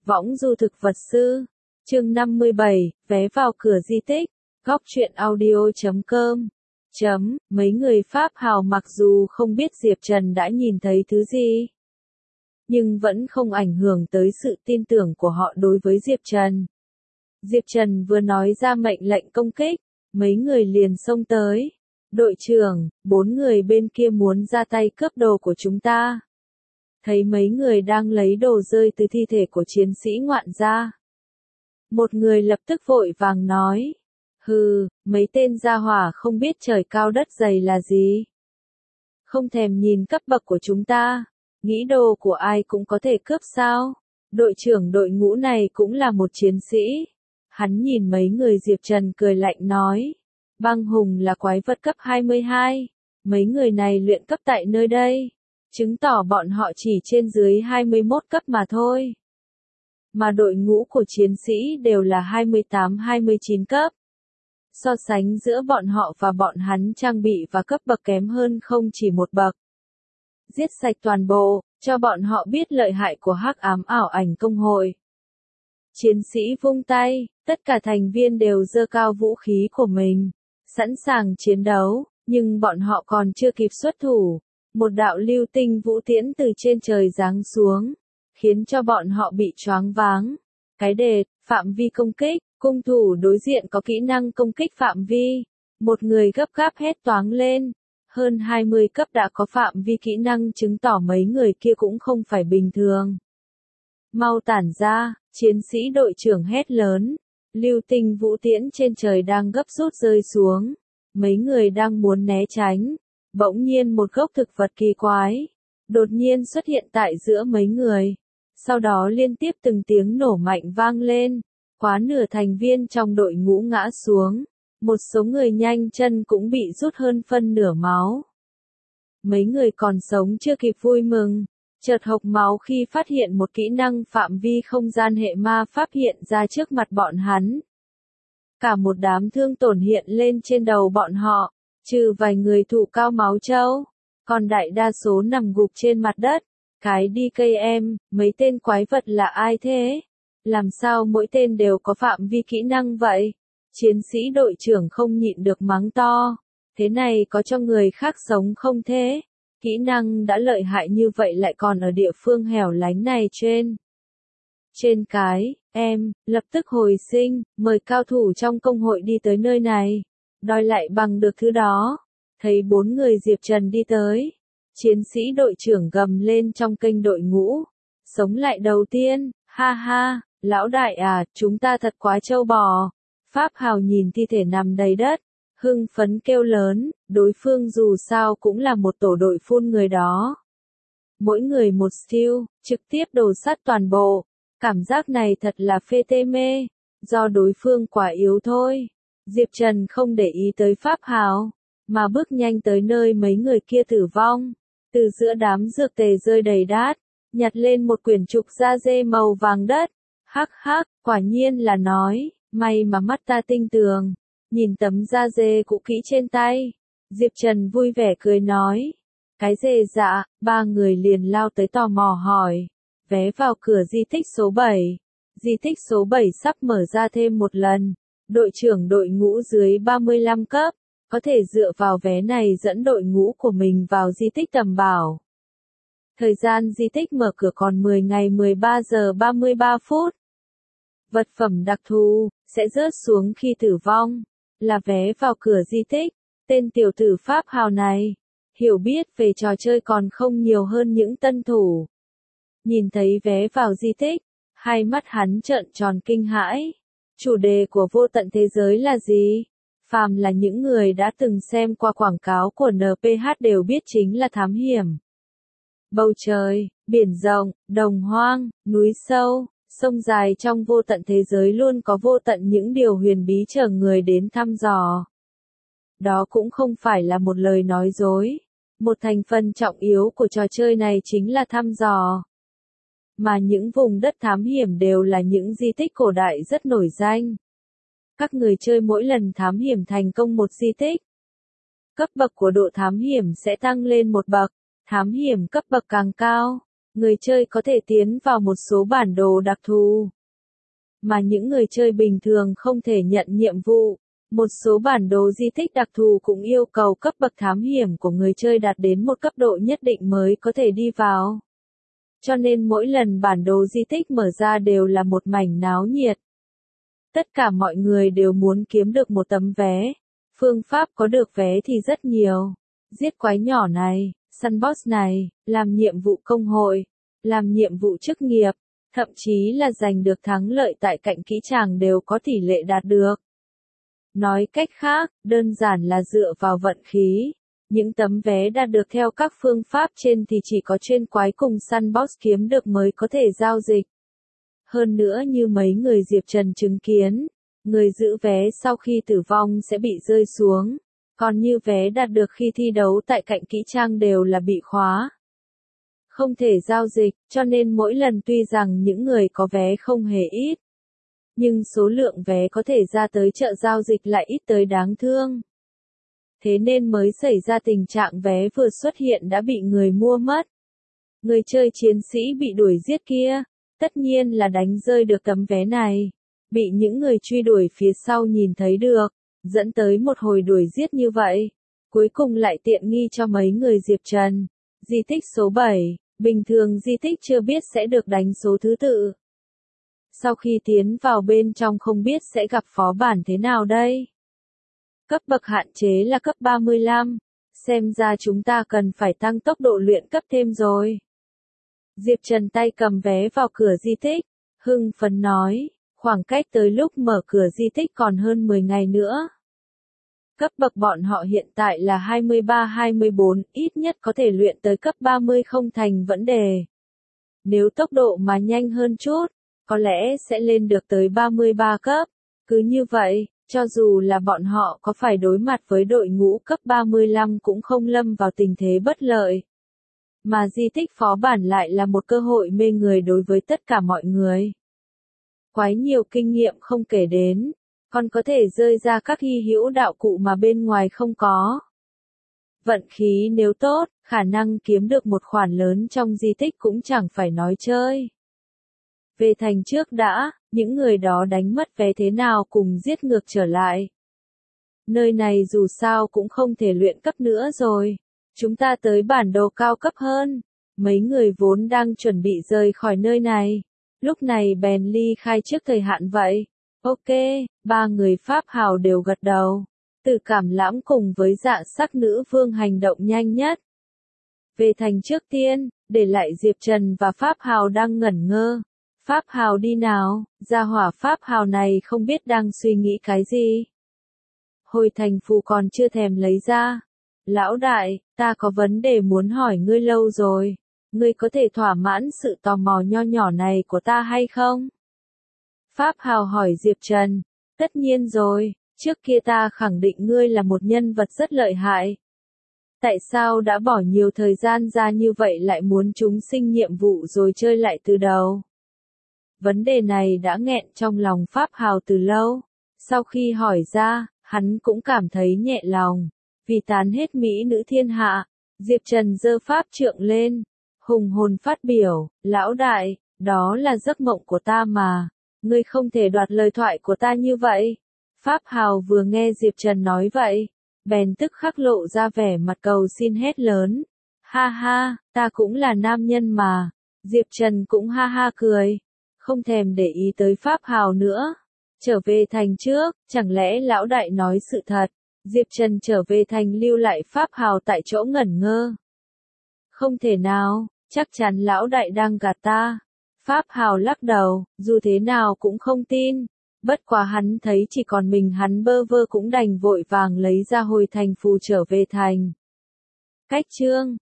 Võng du thực vật sư. Chương 57, vé vào cửa di tích. Góc truyện audio.com. Mấy người Pháp hào mặc dù không biết Diệp Trần đã nhìn thấy thứ gì, nhưng vẫn không ảnh hưởng tới sự tin tưởng của họ đối với Diệp Trần. Diệp Trần vừa nói ra mệnh lệnh công kích, mấy người liền xông tới. Đội trưởng, 4 người bên kia muốn ra tay cướp đồ của chúng ta. Thấy mấy người đang lấy đồ rơi từ thi thể của chiến sĩ ngoạn gia. Một người lập tức vội vàng nói. Hừ, mấy tên gia hỏa không biết trời cao đất dày là gì. Không thèm nhìn cấp bậc của chúng ta. Nghĩ đồ của ai cũng có thể cướp sao? Đội trưởng đội ngũ này cũng là một chiến sĩ. Hắn nhìn mấy người Diệp Trần cười lạnh nói. Băng hùng là quái vật cấp 22. Mấy người này luyện cấp tại nơi đây. Chứng tỏ bọn họ chỉ trên dưới 21 cấp mà thôi. Mà đội ngũ của chiến sĩ đều là 28-29 cấp. So sánh giữa bọn họ và bọn hắn trang bị và cấp bậc kém hơn không chỉ một bậc. Giết sạch toàn bộ, cho bọn họ biết lợi hại của hắc ám ảo ảnh công hội. Chiến sĩ vung tay, tất cả thành viên đều giơ cao vũ khí của mình, sẵn sàng chiến đấu, nhưng bọn họ còn chưa kịp xuất thủ. Một đạo lưu tinh vũ tiễn từ trên trời giáng xuống, khiến cho bọn họ bị choáng váng. Cái đệt, phạm vi công kích, cung thủ đối diện có kỹ năng công kích phạm vi. Một người gấp gáp hét toáng lên. Hơn 20 cấp đã có phạm vi kỹ năng chứng tỏ mấy người kia cũng không phải bình thường. Mau tản ra, chiến sĩ đội trưởng hét lớn. Lưu tinh vũ tiễn trên trời đang gấp rút rơi xuống. Mấy người đang muốn né tránh. Bỗng nhiên một gốc thực vật kỳ quái, đột nhiên xuất hiện tại giữa mấy người. Sau đó liên tiếp từng tiếng nổ mạnh vang lên, quá nửa thành viên trong đội ngũ ngã xuống. Một số người nhanh chân cũng bị rút hơn phân nửa máu. Mấy người còn sống chưa kịp vui mừng, chợt hộc máu khi phát hiện một kỹ năng phạm vi không gian hệ ma pháp hiện ra trước mặt bọn hắn. Cả một đám thương tổn hiện lên trên đầu bọn họ. Trừ vài người thụ cao máu trâu, còn đại đa số nằm gục trên mặt đất. Cái đi cây em, mấy tên quái vật là ai thế? Làm sao mỗi tên đều có phạm vi kỹ năng vậy? Chiến sĩ đội trưởng không nhịn được mắng to. Thế này có cho người khác sống không thế? Kỹ năng đã lợi hại như vậy lại còn ở địa phương hẻo lánh này trên cái, em, lập tức hồi sinh, mời cao thủ trong công hội đi tới nơi này. Đòi lại bằng được thứ đó. Thấy 4 người Diệp Trần đi tới. Chiến sĩ đội trưởng gầm lên trong kênh đội ngũ. Sống lại đầu tiên, ha ha, lão đại à, chúng ta thật quá trâu bò. Pháp hào nhìn thi thể nằm đầy đất. Hưng phấn kêu lớn, đối phương dù sao cũng là một tổ đội phun người đó. Mỗi người một steal, trực tiếp đổ sát toàn bộ. Cảm giác này thật là phê tê mê. Do đối phương quá yếu thôi. Diệp Trần không để ý tới Pháp hào, mà bước nhanh tới nơi mấy người kia tử vong. Từ giữa đám dược tề rơi đầy đát, nhặt lên một quyển trục da dê màu vàng đất. Hắc hắc, quả nhiên là nói, may mà mắt ta tinh tường. Nhìn tấm da dê cũ kỹ trên tay, Diệp Trần vui vẻ cười nói. Cái dê dạ, 3 người liền lao tới tò mò hỏi. Vé vào cửa di tích số 7. Di tích số 7 sắp mở ra thêm một lần. Đội trưởng đội ngũ dưới 35 cấp, có thể dựa vào vé này dẫn đội ngũ của mình vào di tích tầm bảo. Thời gian di tích mở cửa còn 10 ngày 13 giờ 33 phút. Vật phẩm đặc thù, sẽ rớt xuống khi tử vong, là vé vào cửa di tích. Tên tiểu tử Pháp hào này, hiểu biết về trò chơi còn không nhiều hơn những tân thủ. Nhìn thấy vé vào di tích, hai mắt hắn trợn tròn kinh hãi. Chủ đề của vô tận thế giới là gì? Phàm là những người đã từng xem qua quảng cáo của NPH đều biết chính là thám hiểm. Bầu trời, biển rộng, đồng hoang, núi sâu, sông dài trong vô tận thế giới luôn có vô tận những điều huyền bí chờ người đến thăm dò. Đó cũng không phải là một lời nói dối. Một thành phần trọng yếu của trò chơi này chính là thăm dò. Mà những vùng đất thám hiểm đều là những di tích cổ đại rất nổi danh. Các người chơi mỗi lần thám hiểm thành công một di tích, cấp bậc của độ thám hiểm sẽ tăng lên một bậc. Thám hiểm cấp bậc càng cao, Người chơi có thể tiến vào một số bản đồ đặc thù, mà những người chơi bình thường không thể nhận nhiệm vụ. Một số bản đồ di tích đặc thù cũng yêu cầu cấp bậc thám hiểm của người chơi đạt đến một cấp độ nhất định mới có thể đi vào. Cho nên mỗi lần bản đồ di tích mở ra đều là một mảnh náo nhiệt. Tất cả mọi người đều muốn kiếm được một tấm vé. Phương pháp có được vé thì rất nhiều. Giết quái nhỏ này, săn boss này, làm nhiệm vụ công hội, làm nhiệm vụ chức nghiệp, thậm chí là giành được thắng lợi tại cạnh kỹ tràng đều có tỷ lệ đạt được. Nói cách khác, đơn giản là dựa vào vận khí. Những tấm vé đạt được theo các phương pháp trên thì chỉ có chuyên quái cùng săn boss kiếm được mới có thể giao dịch. Hơn nữa như mấy người Diệp Trần chứng kiến, người giữ vé sau khi tử vong sẽ bị rơi xuống, còn như vé đạt được khi thi đấu tại cạnh kỹ trang đều là bị khóa. Không thể giao dịch, cho nên mỗi lần tuy rằng những người có vé không hề ít, nhưng số lượng vé có thể ra tới chợ giao dịch lại ít tới đáng thương. Thế nên mới xảy ra tình trạng vé vừa xuất hiện đã bị người mua mất. Người chơi chiến sĩ bị đuổi giết kia, tất nhiên là đánh rơi được tấm vé này, bị những người truy đuổi phía sau nhìn thấy được, dẫn tới một hồi đuổi giết như vậy. Cuối cùng lại tiện nghi cho mấy người Diệp Trần. Di tích số 7, bình thường di tích chưa biết sẽ được đánh số thứ tự. Sau khi tiến vào bên trong không biết sẽ gặp phó bản thế nào đây. Cấp bậc hạn chế là cấp 35, xem ra chúng ta cần phải tăng tốc độ luyện cấp thêm rồi. Diệp Trần tay cầm vé vào cửa di tích, hưng phấn nói, khoảng cách tới lúc mở cửa di tích còn hơn 10 ngày nữa. Cấp bậc bọn họ hiện tại là 23-24, ít nhất có thể luyện tới cấp 30 không thành vấn đề. Nếu tốc độ mà nhanh hơn chút, có lẽ sẽ lên được tới 33 cấp. Cứ như vậy, cho dù là bọn họ có phải đối mặt với đội ngũ cấp 35 cũng không lâm vào tình thế bất lợi. Mà di tích phó bản lại là một cơ hội mê người đối với tất cả mọi người. Quái nhiều kinh nghiệm không kể đến, còn có thể rơi ra các hy hữu đạo cụ mà bên ngoài không có. Vận khí nếu tốt, khả năng kiếm được một khoản lớn trong di tích cũng chẳng phải nói chơi. Về thành trước đã, những người đó đánh mất vé thế nào cùng giết ngược trở lại. Nơi này dù sao cũng không thể luyện cấp nữa rồi. Chúng ta tới bản đồ cao cấp hơn. Mấy người vốn đang chuẩn bị rời khỏi nơi này. Lúc này bèn ly khai trước thời hạn vậy. Ok, ba người Pháp Hào đều gật đầu. Từ Cảm Lãm cùng với Dạ Sắc Nữ Vương hành động nhanh nhất. Về thành trước tiên, để lại Diệp Trần và Pháp Hào đang ngẩn ngơ. Pháp Hào đi nào, gia hỏa Pháp Hào này không biết đang suy nghĩ cái gì. Hồi thành phù còn chưa thèm lấy ra. Lão đại, ta có vấn đề muốn hỏi ngươi lâu rồi. Ngươi có thể thỏa mãn sự tò mò nho nhỏ này của ta hay không? Pháp Hào hỏi Diệp Trần. Tất nhiên rồi, trước kia ta khẳng định ngươi là một nhân vật rất lợi hại. Tại sao đã bỏ nhiều thời gian ra như vậy lại muốn chúng sinh nhiệm vụ rồi chơi lại từ đầu? Vấn đề này đã nghẹn trong lòng Pháp Hào từ lâu. Sau khi hỏi ra, hắn cũng cảm thấy nhẹ lòng. Vì tán hết mỹ nữ thiên hạ, Diệp Trần giơ pháp trượng lên, hùng hồn phát biểu, lão đại, đó là giấc mộng của ta mà, ngươi không thể đoạt lời thoại của ta như vậy. Pháp Hào vừa nghe Diệp Trần nói vậy, bèn tức khắc lộ ra vẻ mặt cầu xin hét lớn. Ha ha, ta cũng là nam nhân mà. Diệp Trần cũng ha ha cười, không thèm để ý tới Pháp Hào nữa. Trở về thành trước, chẳng lẽ lão đại nói sự thật? Diệp Trần trở về thành lưu lại Pháp Hào tại chỗ ngẩn ngơ. Không thể nào, chắc chắn lão đại đang gạt ta. Pháp Hào lắc đầu, dù thế nào cũng không tin. Bất quá hắn thấy chỉ còn mình hắn bơ vơ cũng đành vội vàng lấy ra hồi thành phù trở về thành. Cách chương